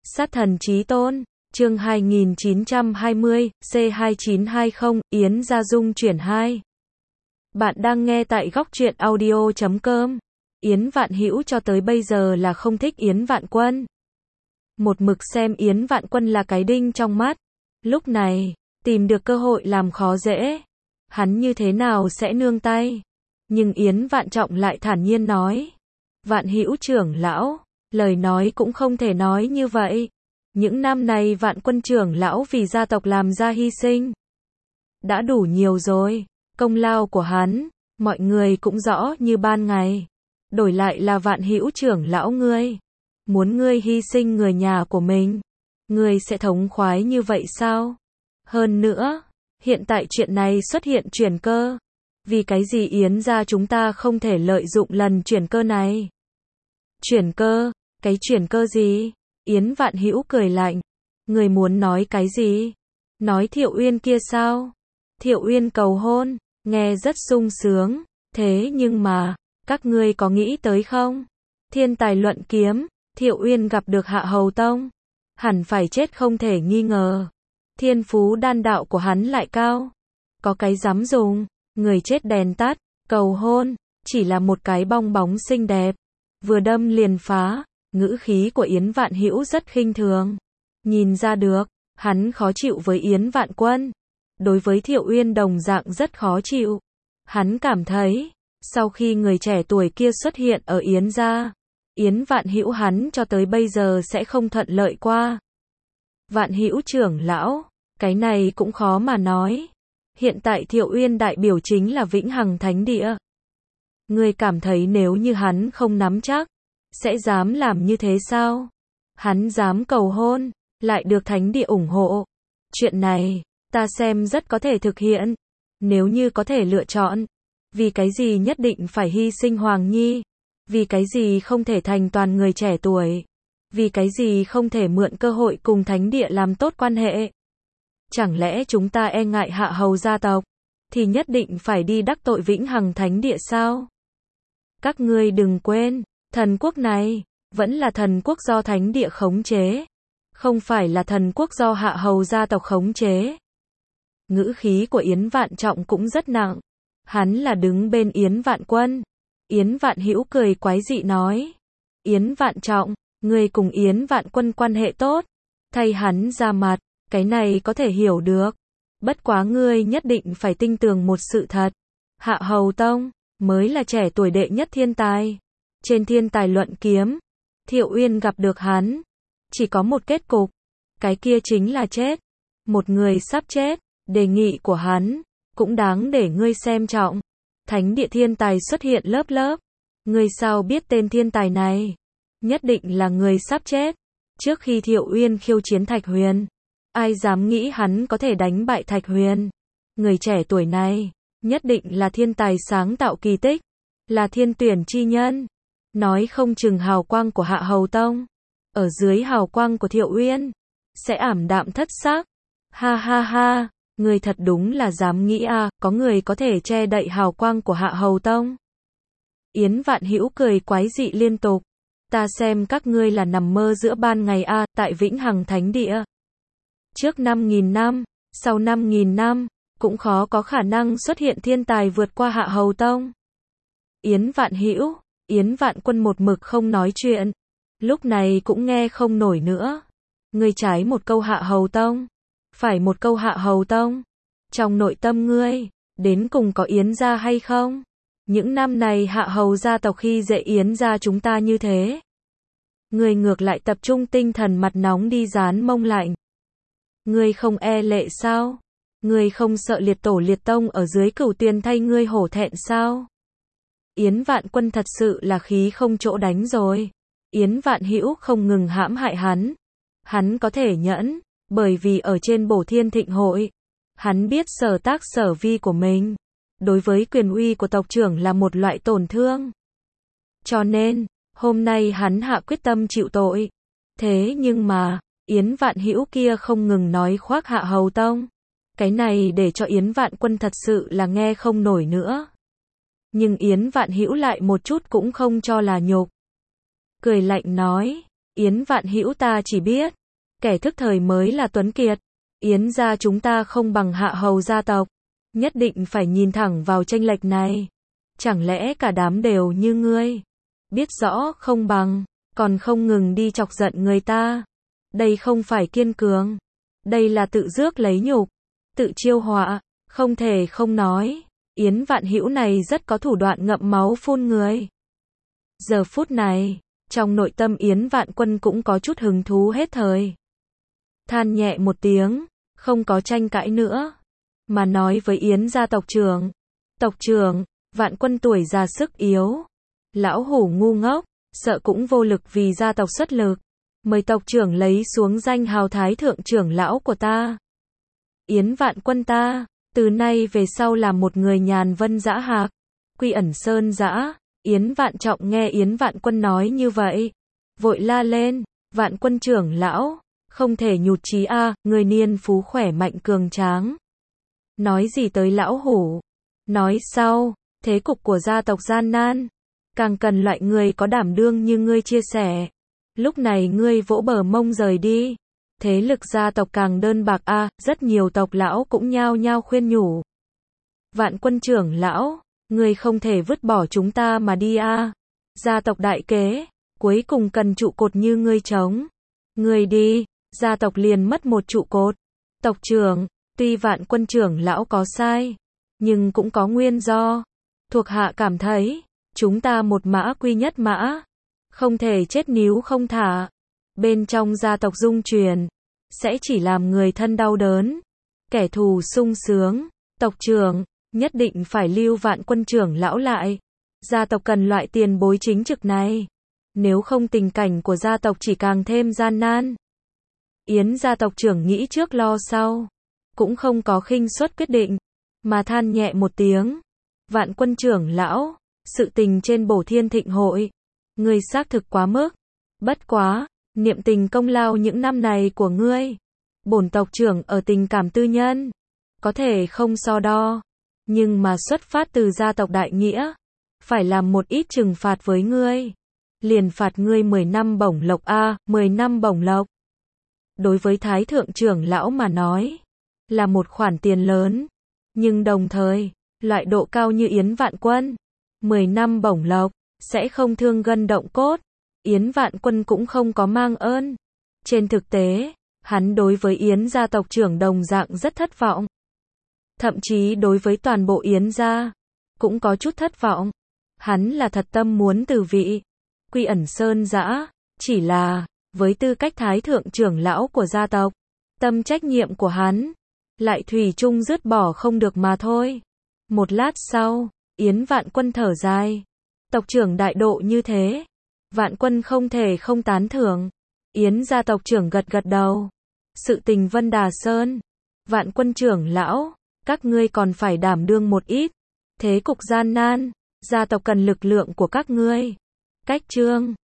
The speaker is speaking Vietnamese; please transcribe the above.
Sát thần chí tôn, chương 2920, C2920, Yến Gia Dung chuyển 2. Bạn đang nghe tại góc truyện audio.com. Yến Vạn Hữu cho tới bây giờ là không thích Yến Vạn Quân. Một mực xem Yến Vạn Quân là cái đinh trong mắt. Lúc này, tìm được cơ hội làm khó dễ. Hắn như thế nào sẽ nương tay. Nhưng Yến Vạn Trọng lại thản nhiên nói. Vạn Hữu trưởng lão, lời nói cũng không thể nói như vậy. Những năm này Vạn Quân trưởng lão vì gia tộc làm ra hy sinh. Đã đủ nhiều rồi, công lao của hắn, mọi người cũng rõ như ban ngày. Đổi lại là Vạn Hữu trưởng lão ngươi. Muốn ngươi hy sinh người nhà của mình. Ngươi sẽ thống khoái như vậy sao? Hơn nữa, hiện tại chuyện này xuất hiện chuyển cơ. Vì cái gì Yến gia chúng ta không thể lợi dụng lần chuyển cơ này? Chuyển cơ? Cái chuyển cơ gì? Yến Vạn Hữu cười lạnh. Người muốn nói cái gì? Nói Thiệu Uyên kia sao? Thiệu Uyên cầu hôn, nghe rất sung sướng. Thế nhưng mà, các ngươi có nghĩ tới không? Thiên tài luận kiếm, Thiệu Uyên gặp được Hạ Hầu Tông. Hẳn phải chết không thể nghi ngờ. Thiên phú đan đạo của hắn lại cao. Có cái dám dùng, người chết đèn tắt, cầu hôn, chỉ là một cái bong bóng xinh đẹp. Vừa đâm liền phá, ngữ khí của Yến Vạn Hữu rất khinh thường. Nhìn ra được, hắn khó chịu với Yến Vạn Quân. Đối với Thiệu Uyên đồng dạng rất khó chịu. Hắn cảm thấy, sau khi người trẻ tuổi kia xuất hiện ở Yến gia, Yến Vạn Hữu hắn cho tới bây giờ sẽ không thuận lợi qua. Vạn Hữu trưởng lão, cái này cũng khó mà nói. Hiện tại Thiệu Uyên đại biểu chính là Vĩnh Hằng Thánh Địa. Ngươi cảm thấy nếu như hắn không nắm chắc, sẽ dám làm như thế sao? Hắn dám cầu hôn, lại được Thánh Địa ủng hộ. Chuyện này, ta xem rất có thể thực hiện. Nếu như có thể lựa chọn, vì cái gì nhất định phải hy sinh Hoàng Nhi? Vì cái gì không thể thành toàn người trẻ tuổi? Vì cái gì không thể mượn cơ hội cùng Thánh Địa làm tốt quan hệ? Chẳng lẽ chúng ta e ngại Hạ Hầu gia tộc, thì nhất định phải đi đắc tội Vĩnh Hằng Thánh Địa sao? Các ngươi đừng quên, thần quốc này, vẫn là thần quốc do Thánh Địa khống chế. Không phải là thần quốc do Hạ Hầu gia tộc khống chế. Ngữ khí của Yến Vạn Trọng cũng rất nặng. Hắn là đứng bên Yến Vạn Quân. Yến Vạn Hữu cười quái dị nói. Yến Vạn Trọng, ngươi cùng Yến Vạn Quân quan hệ tốt. Thay hắn ra mặt, cái này có thể hiểu được. Bất quá ngươi nhất định phải tin tưởng một sự thật. Hạ Hầu Tông, mới là trẻ tuổi đệ nhất thiên tài. Trên thiên tài luận kiếm, Thiệu Uyên gặp được hắn. Chỉ có một kết cục. Cái kia chính là chết. Một người sắp chết. Đề nghị của hắn cũng đáng để ngươi xem trọng. Thánh Địa thiên tài xuất hiện lớp lớp. Ngươi sao biết tên thiên tài này? Nhất định là người sắp chết. Trước khi Thiệu Uyên khiêu chiến Thạch Huyền, ai dám nghĩ hắn có thể đánh bại Thạch Huyền? Người trẻ tuổi này, nhất định là thiên tài sáng tạo kỳ tích, là thiên tuyển chi nhân. Nói không chừng hào quang của Hạ Hầu Tông, ở dưới hào quang của Thiệu Uyên, sẽ ảm đạm thất sắc. Ha ha ha, người thật đúng là dám nghĩ à, có người có thể che đậy hào quang của Hạ Hầu Tông. Yến Vạn Hữu cười quái dị liên tục. Ta xem các ngươi là nằm mơ giữa ban ngày à, tại Vĩnh Hằng Thánh Địa. Trước 5.000 năm, sau 5.000 năm, cũng khó có khả năng xuất hiện thiên tài vượt qua Hạ Hầu Tông. Yến Vạn Hữu, Yến Vạn Quân một mực không nói chuyện. Lúc này cũng nghe không nổi nữa. Ngươi trái một câu Hạ Hầu Tông, phải một câu Hạ Hầu Tông. Trong nội tâm ngươi, đến cùng có Yến gia hay không? Những năm này Hạ Hầu gia tộc khi dễ Yến gia chúng ta như thế. Ngươi ngược lại tập trung tinh thần mặt nóng đi dán mông lạnh. Ngươi không e lệ sao? Ngươi không sợ liệt tổ liệt tông ở dưới Cửu Tuyền thay ngươi hổ thẹn sao? Yến Vạn Quân thật sự là khí không chỗ đánh rồi. Yến Vạn Hữu không ngừng hãm hại hắn. Hắn có thể nhẫn, bởi vì ở trên Bổ Thiên Thịnh Hội, hắn biết sở tác sở vi của mình, đối với quyền uy của tộc trưởng là một loại tổn thương. Cho nên, hôm nay hắn hạ quyết tâm chịu tội. Thế nhưng mà, Yến Vạn Hữu kia không ngừng nói khoác Hạ Hầu Tông. Cái này để cho Yến Vạn Quân thật sự là nghe không nổi nữa. Nhưng Yến Vạn Hữu lại một chút cũng không cho là nhục. Cười lạnh nói, Yến Vạn Hữu ta chỉ biết, kẻ thức thời mới là tuấn kiệt. Yến gia chúng ta không bằng Hạ Hầu gia tộc, nhất định phải nhìn thẳng vào chênh lệch này. Chẳng lẽ cả đám đều như ngươi, biết rõ không bằng, còn không ngừng đi chọc giận người ta. Đây không phải kiên cường, đây là tự rước lấy nhục, tự chiêu họa, không thể không nói. Yến Vạn Hữu này rất có thủ đoạn ngậm máu phun người. Giờ phút này, trong nội tâm Yến Vạn Quân cũng có chút hứng thú hết thời. Than nhẹ một tiếng, không có tranh cãi nữa, mà nói với Yến gia tộc trưởng. Tộc trưởng, Vạn Quân tuổi già sức yếu, lão hủ ngu ngốc, sợ cũng vô lực vì gia tộc xuất lực. Mời tộc trưởng lấy xuống danh hào thái thượng trưởng lão của ta. Yến Vạn Quân ta, từ nay về sau là một người nhàn vân dã hạc, quy ẩn sơn dã. Yến Vạn Trọng nghe Yến Vạn Quân nói như vậy, vội la lên, Vạn Quân trưởng lão, không thể nhụt chí a, người niên phú khỏe mạnh cường tráng. Nói gì tới lão hủ? Nói sau, thế cục của gia tộc gian nan, càng cần loại người có đảm đương như ngươi chia sẻ. Lúc này ngươi vỗ bờ mông rời đi, thế lực gia tộc càng đơn bạc a, rất nhiều tộc lão cũng nhao nhao khuyên nhủ. Vạn Quân trưởng lão, ngươi không thể vứt bỏ chúng ta mà đi a. Gia tộc đại kế, cuối cùng cần trụ cột như ngươi chống. Ngươi đi, gia tộc liền mất một trụ cột. Tộc trưởng, tuy Vạn Quân trưởng lão có sai, nhưng cũng có nguyên do. Thuộc hạ cảm thấy, chúng ta một mã quy nhất mã, không thể chết níu không thả. Bên trong gia tộc dung truyền, sẽ chỉ làm người thân đau đớn, kẻ thù sung sướng. Tộc trưởng, nhất định phải lưu Vạn Quân trưởng lão lại. Gia tộc cần loại tiền bối chính trực này, nếu không tình cảnh của gia tộc chỉ càng thêm gian nan. Yến gia tộc trưởng nghĩ trước lo sau, cũng không có khinh suất quyết định, mà than nhẹ một tiếng. Vạn Quân trưởng lão, sự tình trên Bổ Thiên Thịnh hội, ngươi xác thực quá mức. Bất quá, niệm tình công lao những năm này của ngươi, bổn tộc trưởng ở tình cảm tư nhân, có thể không so đo, nhưng mà xuất phát từ gia tộc đại nghĩa, phải làm một ít trừng phạt với ngươi. Liền phạt ngươi 10 năm bổng lộc a, 10 năm bổng lộc. Đối với Thái thượng trưởng lão mà nói, là một khoản tiền lớn, nhưng đồng thời, loại độ cao như Yến Vạn Quân, 10 năm bổng lộc, sẽ không thương gân động cốt. Yến Vạn Quân cũng không có mang ơn. Trên thực tế, hắn đối với Yến gia tộc trưởng đồng dạng rất thất vọng. Thậm chí đối với toàn bộ Yến gia, cũng có chút thất vọng. Hắn là thật tâm muốn từ vị, quy ẩn sơn dã, chỉ là, với tư cách thái thượng trưởng lão của gia tộc, tâm trách nhiệm của hắn, lại thủy chung dứt bỏ không được mà thôi. Một lát sau, Yến Vạn Quân thở dài. Tộc trưởng đại độ như thế, Vạn Quân không thể không tán thưởng. Yến gia tộc trưởng gật gật đầu. Sự tình Vân Đà Sơn, Vạn Quân trưởng lão, các ngươi còn phải đảm đương một ít. Thế cục gian nan, gia tộc cần lực lượng của các ngươi. Cách chương